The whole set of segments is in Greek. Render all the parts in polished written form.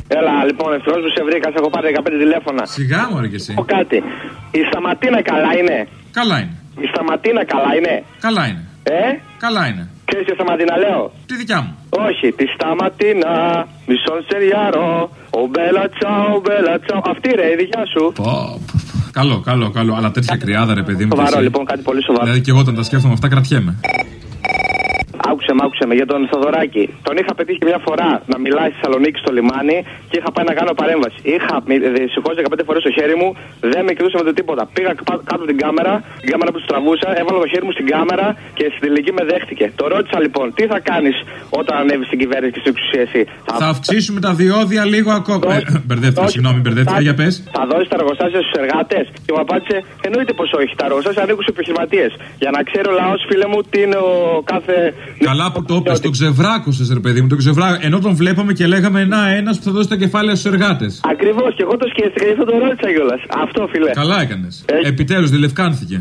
Έλα, λοιπόν, ευτυχώς που σε βρήκα, σε έχω πάρει 15 τηλέφωνα. Σιγά, μωρέ κι εσύ. Πω κάτι. Η Σταματίνα καλά είναι? Καλά είναι. Η Σταματίνα καλά είναι? Καλά είναι. Καλά είναι. Ξέρεις τη Σταματίνα λέω? Τη δικιά μου. Όχι, τη Σταματίνα, μισόν σεριάρο, ο μπέλα τσάου, μπέλα τσάου. Αυτή ρε, η δικιά σου. Καλό. Αλλά τέτοια κρυάδα ρε παιδί μου. Σοβαρό λοιπόν, κάτι πολύ σοβαρό. Δηλαδή και εγώ όταν τα σκέφτομαι αυτά κρατιέμαι. Άκουσε με για τον Θοδωράκη. Τον είχα πετύχει μια φορά να μιλάει στη Θεσσαλονίκη στο λιμάνι και είχα πάει να κάνω παρέμβαση. Είχα σηκώσει 15 φορές το χέρι μου, δεν με κοιτούσε με το τίποτα. Πήγα κάτω την κάμερα που του τραβούσα, έβαλα το χέρι μου στην κάμερα και στην τελική με δέχτηκε. Το ρώτησα λοιπόν, τι θα κάνεις όταν ανέβεις στην κυβέρνηση και στην εξουσία εσύ? Θα αυξήσουμε τα διόδια λίγο ακόμα. Μπερδεύτηκα, για πες. Θα δώσεις τα εργοστάσια στους εργάτες? Και μου απάντησε, εννοείται πως όχι. Τα εργοστάσια ανήκουν στους επιχειρηματίες. Για να ξέρει ο λαός, φίλε μου, τι είναι ο κάθε. Καλά που το είπες, τον ξεβράκωσες ρε παιδί μου, ενώ τον βλέπαμε και λέγαμε ένας που θα δώσει τα κεφάλαια στους εργάτες. Ακριβώς, και εγώ το σκέφτηκα και αυτό το ρώτησα κιόλας. Αυτό, φίλε. Καλά έκανες. Επιτέλους διλευκάνθηκε.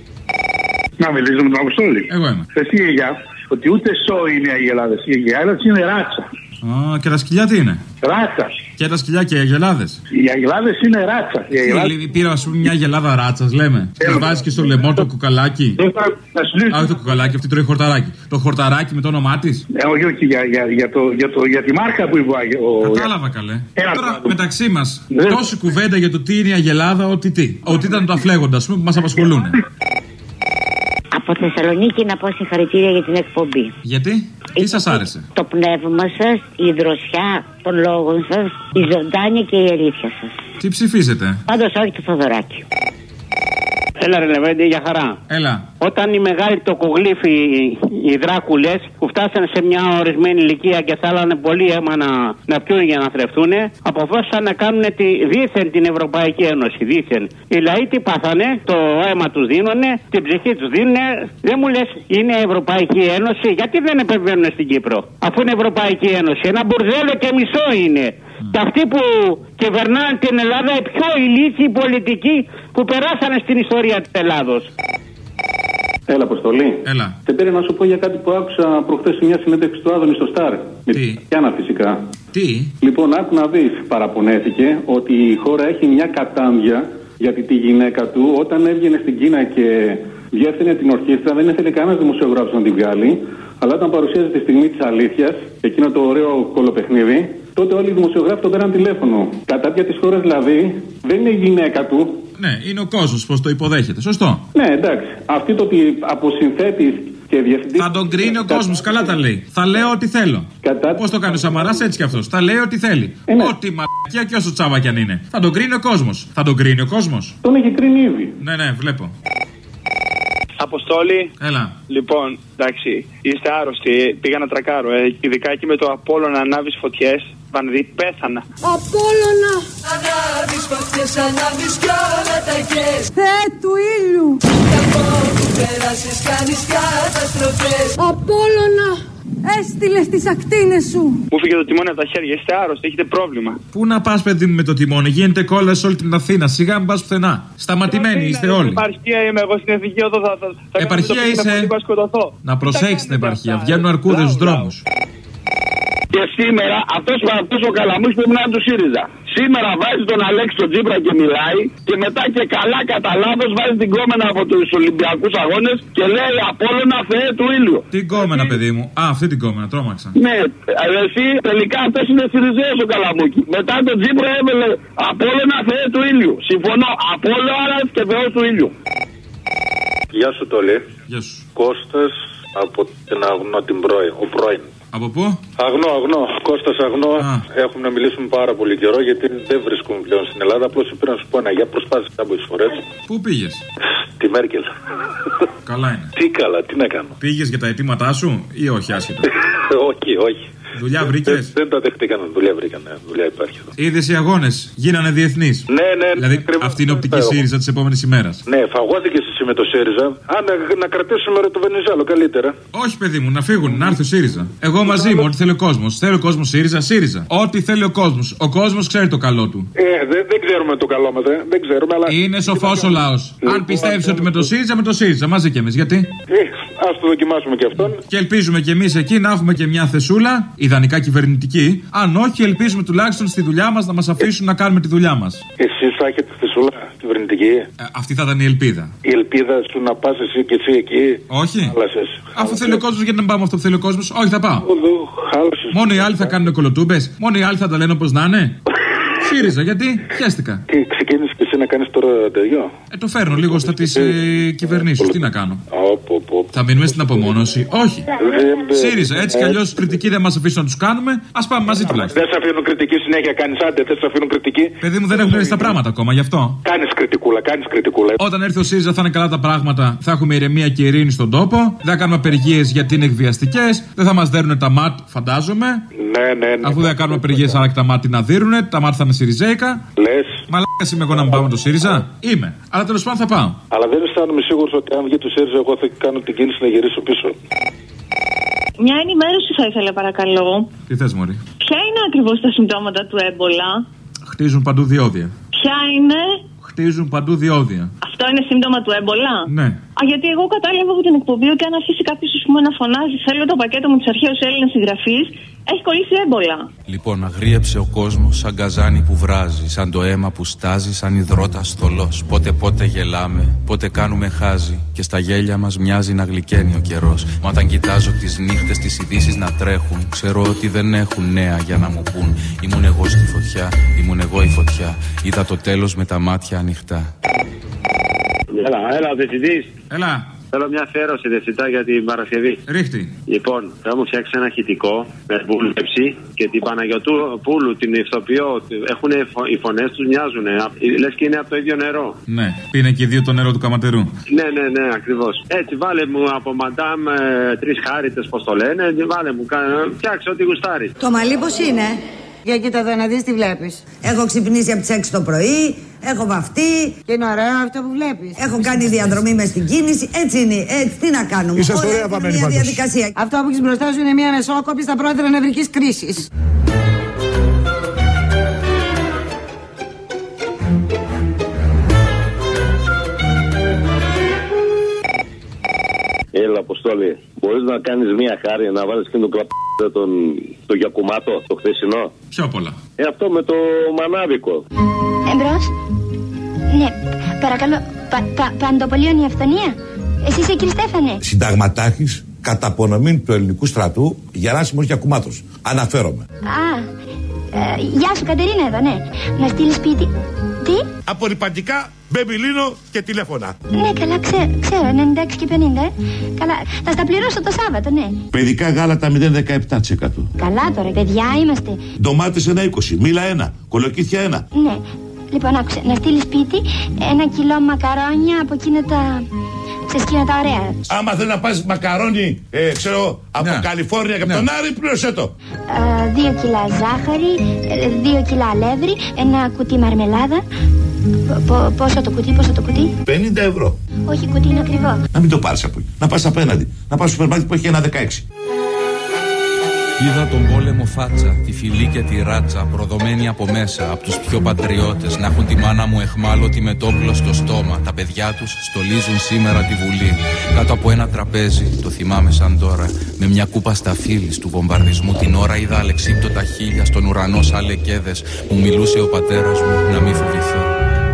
Να μιλήσουμε με τον Αποστόλη. Εγώ είμαι. Εσύ για ότι ούτε σο είναι οι Αγελάδες. Οι Αγελάδες είναι ράτσα. Και τα σκυλιά τι είναι? Ράτσα. Και τα σκυλιά και οι αγελάδες. Οι αγελάδες είναι ράτσα. Πήρα ας πούμε μια αγελάδα ράτσας, λέμε. Και βάζει και στο λαιμό το κουκαλάκι. Όχι το κουκαλάκι, αυτή τρώει χορταράκι. Το χορταράκι με το όνομά της. Όχι, για τη μάρκα που είπε ο. Κατάλαβα καλέ. Τώρα μεταξύ μας, τόση κουβέντα για το τι είναι η αγελάδα, ότι ήταν τα φλέγοντα, ας πούμε, που μας απασχολούν. Από Θεσσαλονίκη να πω συγχαρητήρια για την εκπομπή. Γιατί? Τι σας άρεσε? Το πνεύμα σας, η δροσιά των λόγων σας, η ζωντάνια και η αλήθεια σας. Τι ψηφίζετε? Πάντως όχι το Θοδωράκη. Έλα ρε Λεβέντη, για χαρά. Έλα. Όταν οι μεγάλοι τοκογλύφοι, οι δράκουλες, που φτάσανε σε μια ορισμένη ηλικία και θέλανε πολύ αίμα να πιούν για να θρεφτούν, αποφάσισαν να κάνουν δίθεν την Ευρωπαϊκή Ένωση. Δίθεν. Οι λαοί τι πάθανε, το αίμα τους δίνουνε, την ψυχή τους δίνουνε. Δεν μου λες, είναι Ευρωπαϊκή Ένωση, γιατί δεν επεμβαίνουν στην Κύπρο, αφού είναι Ευρωπαϊκή Ένωση? Ένα μπουρδέλο και μισό είναι. Και αυτοί που κυβερνάνε την Ελλάδα, οι πιο ηλίθιοι πολιτικοί που περάσανε στην ιστορία της Ελλάδος. Έλα, Αποστολή. Έλα. Και πήρε να σου πω για κάτι που άκουσα προχθές σε μια συνέντευξη του Άδωνη στο Σταρ. Με την Κιάνα φυσικά. Τι? Λοιπόν, άκου να δεις. Παραπονέθηκε ότι η χώρα έχει μια κατάμβια γιατί τη γυναίκα του όταν έβγαινε στην Κίνα και διεύθυνε την ορχήστρα δεν ήθελε κανένας δημοσιογράφος να την βγάλει. Αλλά όταν παρουσίαζε τη στιγμή της αλήθειας, εκείνο το ωραίο κολοπαιχνίδι, τότε όλοι οι δημοσιογράφοι τον πέραν τηλέφωνο. Κατά πια της χώρας δηλαδή δεν είναι η γυναίκα του. Ναι, είναι ο κόσμος πως το υποδέχεται. Σωστό. Ναι, εντάξει. Αυτή το ότι αποσυνθέτης και διευθυντής. Θα τον κρίνει ο κόσμος, καλά τα λέει. Θα λέω ό,τι θέλω. Πώς το κάνει ο Σαμαράς, έτσι κι αυτός. Θα λέει ό,τι θέλει. Ναι. Ό,τι μαλακία και όσο τσάβα κι αν είναι. Θα τον κρίνει ο κόσμος. Θα τον κρίνει ο κόσμος. Τον έχει κρίνει ήδη. Ναι, βλέπω. Αποστόλη. Έλα. Λοιπόν, εντάξει, είστε άρρωστοι. Πήγα να τρακάρω. Ειδικά εκεί με το Απόλλωνα να ανάβεις φωτιές. Βανδί, πέθανα. Απόλλωνα! Ανάβεις φωτιές, ανάβεις κι όλα τα κες. Θεέ του ήλιου! Κακό που πέρασες, κάνεις καταστροφές. Απόλλωνα! Έστειλες τις ακτίνες σου. Μου φύγε το τιμόνι από τα χέρια. Είστε άρρωστοι, έχετε πρόβλημα. Πού να πας, παιδί μου, με το τιμόνι? Γίνεται κόλλα σε όλη την Αθήνα. Σιγά μην πας πουθενά. Σταματημένοι είστε όλοι. Επαρχία είμαι εγώ, στην εθνική οδό θα επαρχία είσαι. Να προσέχεις την επαρχία. Βγαίνουν αρκούδες στους δρόμους. Και σήμερα αυτός ο Καλαμούκης πρέπει να είναι του ΣΥΡΙΖΑ. Σήμερα βάζει τον Αλέξη τον Τσίπρα και μιλάει και μετά και καλά κατά λάθος βάζει την κόμενα από τους Ολυμπιακούς Αγώνες και λέει Απόλλωνα Θεέ του ήλιου. Την κόμενα, παιδί μου. Αυτή την κόμενα, τρόμαξα. Ναι, εσύ τελικά αυτός είναι ΣΥΡΙΖΑΙΟΣ ο Καλαμούκης. Μετά τον Τσίπρα έβαλε Απόλλωνα Θεέ του ήλιου. Συμφωνώ, Απόλλωνα και Θεός του ήλιου. Γεια σου Τόλι. Γεια σου. Κώστας από την Αγνό, ο πρώην. Από πού? Αγνό. Κώστας Αγνό. Έχουμε να μιλήσουμε πάρα πολύ καιρό γιατί δεν βρίσκουμε πλέον στην Ελλάδα. Απλώς πήρα να σου πω ένα γεια, προσπάθησα κάποιες φορές. Πού πήγες? Τη Μέρκελ. Καλά είναι. Τι καλά, τι να κάνω. Πήγες για τα αιτήματά σου ή όχι, άσχετα? όχι. Δουλειά βρήκες? Δεν τα δεχτήκαν, δουλειά βρήκαν. Δουλειά υπάρχει εδώ. Είδες οι αγώνες, γίνανε διεθνείς. Ναι. Δηλαδή αυτή είναι η οπτική ΣΥΡΙΖΑ της επόμενης ημέρας. Ναι, φαγώθηκες εσύ με το ΣΥΡΙΖΑ. Να κρατήσουμε το Βενιζέλο καλύτερα. Όχι, παιδί μου, να φύγουν, να έρθει ο ΣΥΡΙΖΑ. Εγώ μαζί μου, ό,τι θέλει ο κόσμος. Θέλει ο κόσμος ΣΥΡΙΖΑ. Ό,τι θέλει ο κόσμος. Ο κόσμος ξέρει το καλό του. Δεν ξέρουμε το καλό μας, δεν ξέρουμε, αλλά. Είναι σοφός ο λαός. Αν πιστεύεις ότι με το ΣΥΡΙΖΑ, μαζί κι εμείς. Γιατί? Ας το δοκιμάσουμε και αυτόν. Και ελπίζουμε κι εμείς εκεί να έχουμε και μια θεσούλα, ιδανικά κυβερνητική. Αν όχι, ελπίζουμε τουλάχιστον στη δουλειά μας να μας αφήσουν να κάνουμε τη δουλειά μας. Εσείς θα έχετε θεσούλα κυβερνητική. Αυτή θα ήταν η ελπίδα. Η ελπίδα σου να πας εσύ και εσύ εκεί. Όχι. Χάλασες. Αφού θέλει ο κόσμος, γιατί να πάμε αυτό που θέλει ο κόσμος. Όχι, θα πάω. Μόνο οι άλλοι θα κάνουν κολοτούμπες. Μόνο οι άλλοι θα τα λένε όπως να είναι. ΣΥΡΙΖΑ, γιατί χαίστηκα. Τι ξεκίνησες και εσύ να κάνεις τώρα τέτοιο? Το φέρνω λίγο στα της κυβερνήσεως. Τι να κάνω. Θα μείνουμε στην απομόνωση? Όχι. ΣΥΡΙΖΑ, έτσι κι αλλιώς κριτική δεν μας αφήσουν να τους κάνουμε. Ας πάμε μαζί τουλάχιστον. Δεν σε αφήνουν κριτική συνέχεια, κάνεις άντε, δεν σε αφήνουν κριτική. Παιδί μου, δεν έχουν έρθει τα πράγματα ακόμα, γι' αυτό. Κάνεις κριτικούλα, κάνεις κριτικούλα. Όταν έρθει ο ΣΥΡΙΖΑ θα είναι καλά τα πράγματα, θα έχουμε ηρεμία και ειρήνη στον τόπο. Δεν θα κάνουμε απεργίες γιατί είναι εκβιαστικές. Δεν θα μας δέρουν τα ΜΑΤ, φαντάζομαι. Ναι. Αφού δεν κάνουμε απεργίες, άρα και τα ΜΑΤ να δίνουνε. Τα ΜΑΤ θα είναι ΣΥΡΙΖΑΙΚΑ. Λες. Μαλάκας είμαι εγώ να μην πάω με το ΣΥΡΙΖΑ. Είμαι. Αλλά τέλος πάντων θα πάω. Αλλά δεν αισθάνομαι σίγουρος ότι αν βγει το ΣΥΡΙΖΑ, εγώ θα κάνω την κίνηση να γυρίσω πίσω. Μια ενημέρωση θα ήθελα, παρακαλώ. Τι θες, μωρή? Ποια είναι ακριβώς τα συμπτώματα του έμπολα? Χτίζουν παντού διόδια. Ποια είναι? Χτίζουν παντού διόδια. Αυτό είναι σύμπτωμα του έμπολα? Ναι. Γιατί εγώ κατάλαβα από την εκπομπή ότι αν αφήσει κάποιος να φωνάζει, θέλω το πακέτο μου της αρχαίους Έλληνας συγγραφής, έχει κολλήσει έμπολα. Λοιπόν, αγρίεψε ο κόσμος σαν γκαζάνι που βράζει, σαν το αίμα που στάζει, σαν υδρότας θολός. Πότε γελάμε, πότε κάνουμε χάζι, και στα γέλια μας μοιάζει να γλυκαίνει ο καιρός. Μα όταν κοιτάζω τις νύχτες, τις ειδήσεις να τρέχουν, ξέρω ότι δεν έχουν νέα για να μου πούν. Ήμουν εγώ στη φωτιά, ήμουν εγώ η φωτιά. Είδα το τέλος με τα μάτια ανοιχτά. Έλα, διευθυντής. Έλα. Θέλω μια αφιέρωση διευθυντά για την Παρασκευή. Ρίχτη. Λοιπόν, θα μου φτιάξει ένα ηχητικό με βούλεψη και την Παναγιωτοπούλου, την ηθοποιό. Οι φωνές τους μοιάζουν. Λες και είναι από το ίδιο νερό. Ναι, πίνε και οι δύο το νερό του καματερού. Ναι, ακριβώς. Έτσι, βάλε μου από Μαντάμ 3 χάριτες, πώς το λένε. Βάλε μου, φτιάξε ό,τι γουστάρει. Το μαλλί πώς είναι? Για κοίτα εδώ να δεις τι βλέπεις. Έχω ξυπνήσει από τις 6 το πρωί, έχω βαφτεί. Και είναι ωραίο αυτό που βλέπεις. Έχω κάνει διαδρομή μες στην κίνηση. Έτσι είναι, έτσι τι να κάνουμε. Είσαστε ωραία βαμμένοι πάντως. Διαδικασία. Αυτό που έχεις μπροστά σου είναι μια μεσόκοπη στα πρόεδρα νευρικής κρίσης. Έλα, Αποστόλη, μπορείς να κάνεις μια χάρη να βάλεις και το Γιακουμάτο, το χθεσινό? Ποιο απ' όλα? Αυτό με το μανάβικο. Εμπρός. Ναι, παρακαλώ, Παντοπολίων η αυθονία. Εσύ είσαι, κύριε Στέφανε? Συνταγματάρχης κατά απονομή του ελληνικού στρατού, Γεράσιμος Γιακουμάτος. Αναφέρομαι. Γεια σου, Κατερίνα εδώ, ναι. Να στείλεις σπίτι. Τι? Απορριπαντικά, μπεμπιλίνο και τηλέφωνα. Ναι, καλά, ξέρω, 96 και 50, Καλά, θα στα πληρώσω το Σάββατο, ναι. Παιδικά γάλατα 0,17%. Καλά τώρα, παιδιά είμαστε. Ντομάτες 1,20, μήλα 1, κολοκύθια 1. Ναι, λοιπόν, άκουσε, να στείλεις σπίτι 1 κιλό μακαρόνια από εκείνα τα... τα ωραία. Άμα θέλει να πας μακαρόνι, ξέρω, από Καλιφόρνια και από τον Άρη, πλήρωσέ το. 2 κιλά ζάχαρη, 2 κιλά αλεύρι, 1 κουτί μαρμελάδα. Πόσο το κουτί? 50 ευρώ. Όχι, κουτί είναι ακριβό. Να μην το πάρεις από εκεί. Να πας απέναντι. Να πας στο σούπερ μάρκετ που έχει 1,16. Είδα τον πόλεμο φάτσα, τη φυλή και τη ράτσα, προδομένη από μέσα, από τους πιο πατριώτες, να έχουν τη μάνα μου εχμάλωτη με το όπλο στο στόμα. Τα παιδιά τους στολίζουν σήμερα τη Βουλή, κάτω από ένα τραπέζι, το θυμάμαι σαν τώρα, με μια κούπα σταφύλης του βομβαρδισμού την ώρα είδα αλεξίπτωτα χείλια στον ουρανό σαν λεκέδες, μου μιλούσε ο πατέρας μου να μην φοβηθώ.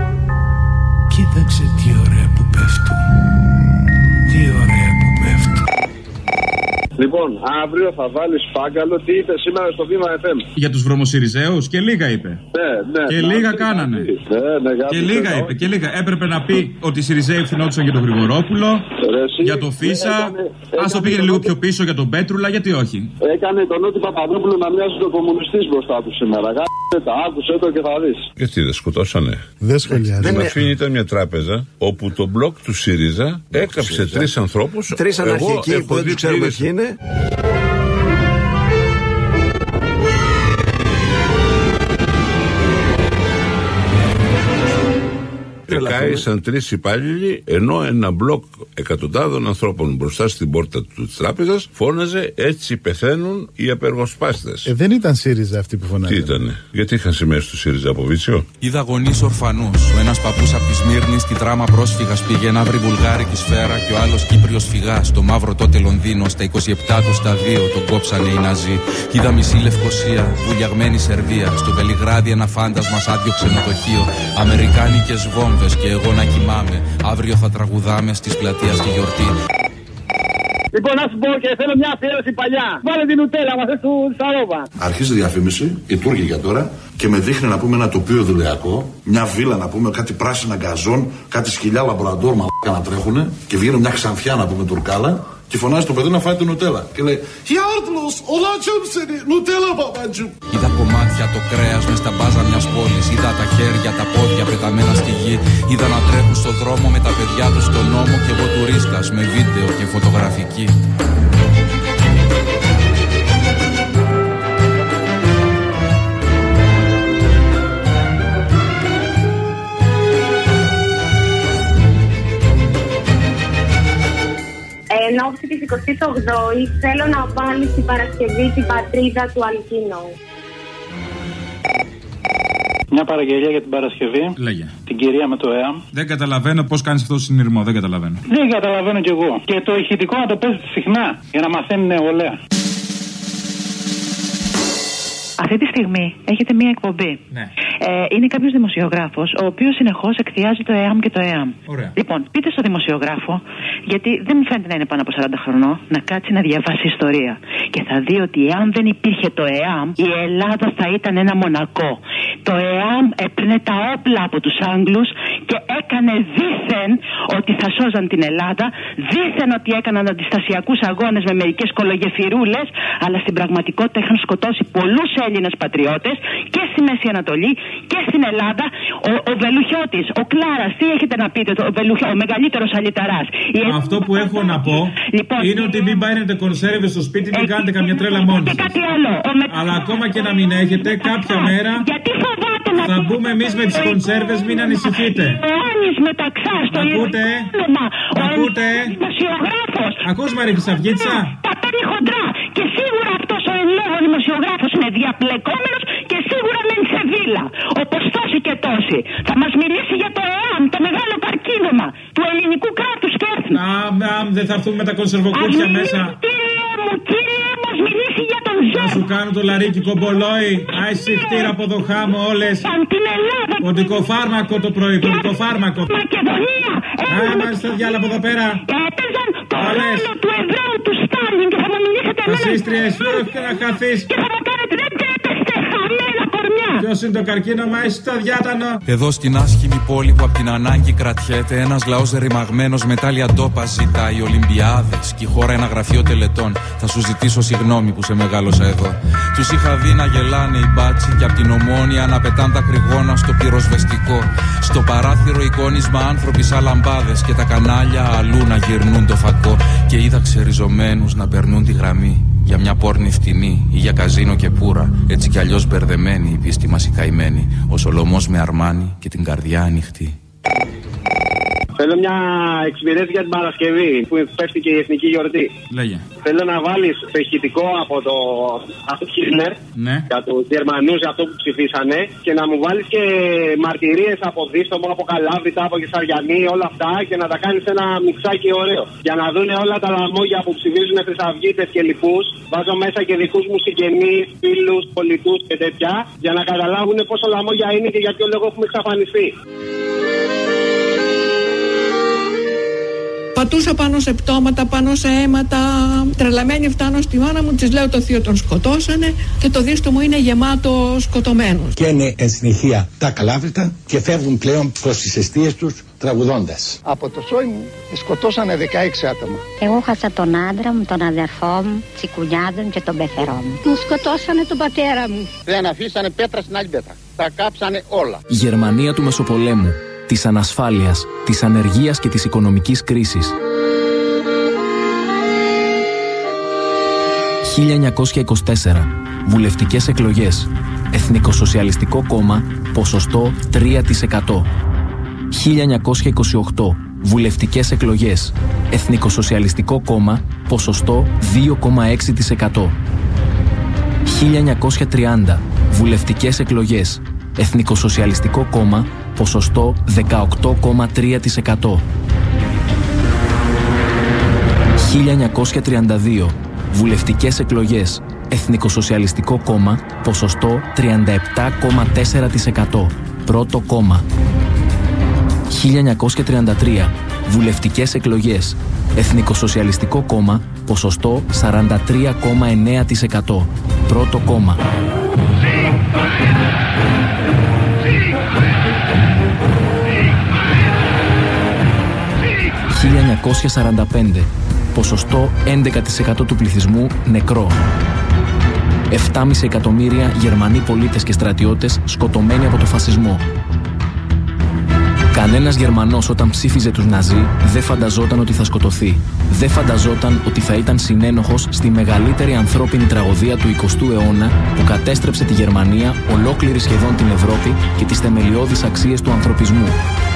Κοίταξε τι ωραία που πέφτουν, τι ωραία που πέφτουν. Λοιπόν, αύριο θα βάλεις Πάγκαλο. Τι είπε σήμερα στο Βήμα FM? Για τους βρωμοσυριζέους και λίγα είπε. Ναι. Και λίγα κάνανε. Και λίγα είπε. Και λίγα. Έπρεπε να πει ότι οι Συριζέοι φθηνόντουσαν για τον Γρηγορόπουλο, για τον Φίσα. Ας το πήγαινε λίγο πιο πίσω για τον Πέτρουλα, γιατί όχι. Έκανε τον Νότι Παπαδόπουλο να μοιάζει τον κομμουνιστή μπροστά του σήμερα. Άκουσε το και θα δεις. Γιατί δεν σκοτώσανε? Δεν σχολιάζει. Στην Αθήνα ήταν μια τράπεζα όπου το μπλοκ του ΣΥΡΙΖΑ έκαψε 3 ανθρώπους. 3 αναρχικοί που δεν τους ξέρουμε ποιοι είναι. Κάησαν 3 υπάλληλοι, ενώ ένα μπλοκ εκατοντάδων ανθρώπων μπροστά στην πόρτα της τράπεζας φώναζε «Έτσι πεθαίνουν οι απεργοσπάστες». Δεν ήταν ΣΥΡΙΖΑ αυτοί που φωνάζαν. Τι ήτανε, γιατί είχαν σημαίες του ΣΥΡΙΖΑ από Βίτσιο. Είδα γονείς ορφανούς. Ο ένας παππούς από τη Σμύρνη στη δράμα πρόσφυγας πήγε να βρει βουλγάρικη σφαίρα και ο άλλος Κύπριος φυγάς. Στο μαύρο τότε Λονδίνο, στα 27 του στα 2 τον κόψανε οι Ναζί. Είδα μισή Λευκοσία, βουλιαγμένη Σερβία. Στο Βελιγράδι ένα φάντασμα σ' άδειο ξενοδοχείο. Αμερικάνικες βόμβες και εγώ να κοιμάμαι. Αύριο θα τραγουδάμε στις πλατείες τη γιορτή. Λοιπόν, να σου πω και θέλω μια αφιέρωση παλιά. Βάλε την νουτέλα μα του Σαρόβα. Αρχίζει η διαφήμιση, η τουρκικά τώρα, και με δείχνει να πούμε ένα τοπίο δουλειακό, μια βίλα να πούμε, κάτι πράσινα γκαζόν, κάτι σκυλιά λαμπραντόρ μαλάκα να τρέχουνε, και βγαίνει μια ξανθιά να πούμε τουρκάλα, και φωνάζει το παιδί να φάει την νουτέλα. Και λέει «Γιάρτλος, ολάτσομ σενι, νουτέλα μπαμπάντζου». Είδα κομμάτια το κρέας μες στα μπάζα μιας πόλης. Είδα τα χέρια, τα πόδια πεταμένα στη γη. Είδα να τρέχουν στο δρόμο με τα παιδιά τους στον νόμο. Κι εγώ τουρίστας με βίντεο και φωτογραφική. Εν ώψη της 28ης θέλω να βάλει στην Παρασκευή την πατρίδα του Αλκίνου. Μια παραγγελία για την Παρασκευή. Λέγε. Την κυρία με το ΕΑΜ. Δεν καταλαβαίνω πώς κάνεις αυτό το συνειρμό. Δεν καταλαβαίνω. Δεν καταλαβαίνω κι εγώ. Και το ηχητικό να το παίζετε συχνά για να μαθαίνουν νεολαία. Αυτή τη στιγμή έχετε μία εκπομπή. Ναι. Είναι κάποιος δημοσιογράφος, ο οποίος συνεχώς εκθιάζει το ΕΑΜ και το ΕΑΜ. Ωραία. Λοιπόν, πείτε στο δημοσιογράφο, γιατί δεν μου φαίνεται να είναι πάνω από 40 χρονών, να κάτσει να διαβάσει ιστορία. Και θα δει ότι εάν δεν υπήρχε το ΕΑΜ, η Ελλάδα θα ήταν ένα μονακό. Το ΕΑΜ έπαιρνε τα όπλα από τους Άγγλους και έκανε δήθεν ότι θα σώζαν την Ελλάδα, δήθεν ότι έκαναν αντιστασιακούς αγώνες με μερικές κολογεφυρούλες, αλλά στην πραγματικότητα είχαν σκοτώσει πολλούς Έλληνες πατριώτες και στη Μέση Ανατολή και στην Ελλάδα. Ο Βελουχιώτης, ο Κλάρας, τι έχετε να πείτε, ο μεγαλύτερος αλυταράς. Αυτό που έχω να πω είναι ότι μην πάρετε κονσέρβες στο σπίτι, μην κάνετε καμιά τρέλα μόνοι σας. Αλλά ακόμα και να μην έχετε, κάποια μέρα θα μπούμε εμείς με τις κονσέρβες, μην ανησυχείτε. Ακούτε, ακούτε. Ακούς Μαρή Χρυσαυγίτσα. Τα παίρνει χοντρά και σίγουρα αυτός ο εν λόγω δημοσιογράφος είναι διαπλεκόμενος και σίγουρα μένει σε βίλα. Όπως τόσοι και τόσοι. Θα μας μιλήσει για το ΕΑΜ, το μεγάλο καρκίνωμα του ελληνικού κράτους και έθνου. Δεν θα έρθουμε με τα κονσερβοκούτια μέσα. Κύριε μου, ας μιλήσει για τον Ζεύο. Θα σου κάνω το λαρίκι κομπολόι. Άισι χτύρα από το χάμω όλες. Ποντικό φάρμακο το πρωί, ποντικό φάρμακο. Μακεδονία. Μάλιστα διάλα από εδώ πέρα. Έπαιζαν το ρόλο του Εβραίου του Στάλιν και θα μου μιλήσετε εμένα. Φασίστριες, και να χαθείς. Και θα μου κάνετε, δεν τρέπεστε, χαμένα κορμιά. Ποιος είναι το καρκίνωμα, εσύ το διάτανο. Εδώ στην άσχημη πόλη που απ' την ανάγκη κρατιέται, ένας λαός ρημαγμένος με τάλια ντόπα ζητάει Ολυμπιάδες και η χώρα ένα γραφείο τελετών. Θα σου ζητήσω συγγνώμη που σε μεγάλωσα εδώ. Τους είχα δει να γελάνε οι μπάτσι και απ' την Ομόνια να πετάν τα κρυγόνα στο πυροσβεστικό. Στο παράθυρο εικόνισμα άνθρωποι σαν λαμπάδες και τα κανάλια αλλού να γυρνούν το φακό. Και είδα ξεριζωμένους να περνούν τη γραμμή για μια πόρνη φτηνή ή για καζίνο και πουρα. Έτσι κι αλλιώς μπερδεμένη η πίστη μας η καημένη. Ο Σολομός με αρμάνι και την καρδιά ανοιχτή. Θέλω μια εξυπηρέτηση για την Παρασκευή που πέφτει και η εθνική γιορτή. Λέγε. Θέλω να βάλεις το ηχητικό από το Χίτλερ για τους Γερμανούς αυτό που ψηφίσανε και να μου βάλεις και μαρτυρίες από Δίστομο, από Καλάβρητα, από Κεσαριανή, όλα αυτά και να τα κάνεις ένα μιξάκι ωραίο. Για να δουν όλα τα λαμόγια που ψηφίζουν χρυσαυγίτες και λοιπούς. Βάζω μέσα και δικούς μου συγγενείς, φίλους, πολιτούς και τέτοια για να καταλάβουν πόσο λαμόγια είναι και για ποιο λόγο έχουμε εξαφανιστεί. Πατούσα πάνω σε πτώματα, πάνω σε αίματα. Τρελαμένη φτάνω στη μάνα μου, της λέω το θείο τον σκοτώσανε και το δίστο μου είναι γεμάτο σκοτωμένους. Και είναι εν συνεχεία τα Καλάβρητα και φεύγουν πλέον προς τις εστίες τους τραγουδώντας. Από το σόι μου σκοτώσανε 16 άτομα. Εγώ χάσα τον άντρα μου, τον αδερφό μου, τσικουνιάδων και τον πεθερό μου. Μου σκοτώσανε τον πατέρα μου. Δεν αφήσανε πέτρα στην άλλη πέτρα. Τα κάψανε όλα. Η Γερμανία του Μεσοπολέμου, της ανασφάλειας, της ανεργίας και της οικονομικής κρίσης. 1924. Βουλευτικές εκλογές. Εθνικοσοσιαλιστικό κόμμα, ποσοστό 3%. 1928. Βουλευτικές εκλογές. Εθνικοσοσιαλιστικό κόμμα, ποσοστό 2,6%. 1930. Βουλευτικές εκλογές. Εθνικοσοσιαλιστικό κόμμα, ποσοστό 18,3%. 1932. Βουλευτικές εκλογές. Εθνικοσοσιαλιστικό κόμμα, ποσοστό 37,4%. Πρώτο κόμμα. 1933. Βουλευτικές εκλογές. Εθνικοσοσιαλιστικό κόμμα, ποσοστό 43,9%. Πρώτο κόμμα. 1945. Ποσοστό 11% του πληθυσμού νεκρό. 7,5 εκατομμύρια Γερμανοί πολίτες και στρατιώτες σκοτωμένοι από το φασισμό. Κανένας Γερμανός όταν ψήφιζε τους Ναζί δεν φανταζόταν ότι θα σκοτωθεί. Δεν φανταζόταν ότι θα ήταν συνένοχος στη μεγαλύτερη ανθρώπινη τραγωδία του 20ου αιώνα που κατέστρεψε τη Γερμανία, ολόκληρη σχεδόν την Ευρώπη και τις θεμελιώδεις αξίες του ανθρωπισμού.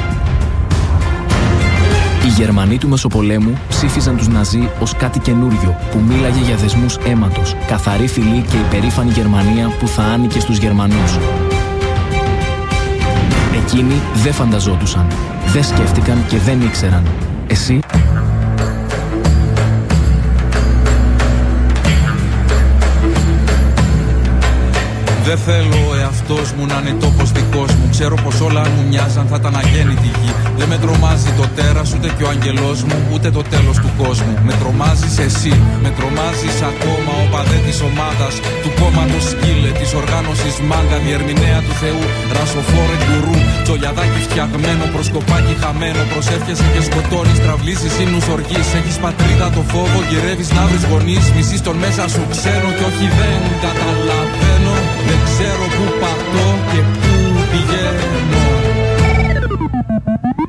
Οι Γερμανοί του Μεσοπολέμου ψήφιζαν τους Ναζί ως κάτι καινούριο που μίλαγε για δεσμούς αίματος, καθαρή φυλή και υπερήφανη Γερμανία που θα άνοικε στους Γερμανούς. Εκείνοι δεν φανταζόντουσαν, δεν σκέφτηκαν και δεν ήξεραν. Εσύ? Δεν θέλω ο εαυτός μου να είναι τόπος δικός μου. Ξέρω πως όλα αν μου μοιάζαν θα ήταν αγέννητη γη. Δεν με τρομάζει το τέρας ούτε και ο αγγελός μου, ούτε το τέλος του κόσμου. Με τρομάζεις εσύ, με τρομάζεις ακόμα ο παδέ της ομάδας, του κόμματος σκύλε, της οργάνωσης μάγκα, διερμηνέα του Θεού, ρασοφόρε γκουρού. Τσολιαδάκι φτιαγμένο, προσκοπάκι χαμένο. Προσεύχεσαι και σκοτώνεις, τραυλίζεις ίνους οργής. Έχεις πατρίδα το φόβο, γυρεύεις να βρεις γονείς. Μισείς τον μέσα σου ξένο κι όχι δεν καταλαβαίνω. Δεν ξέρω πού πατώ και πού πηγαίνω.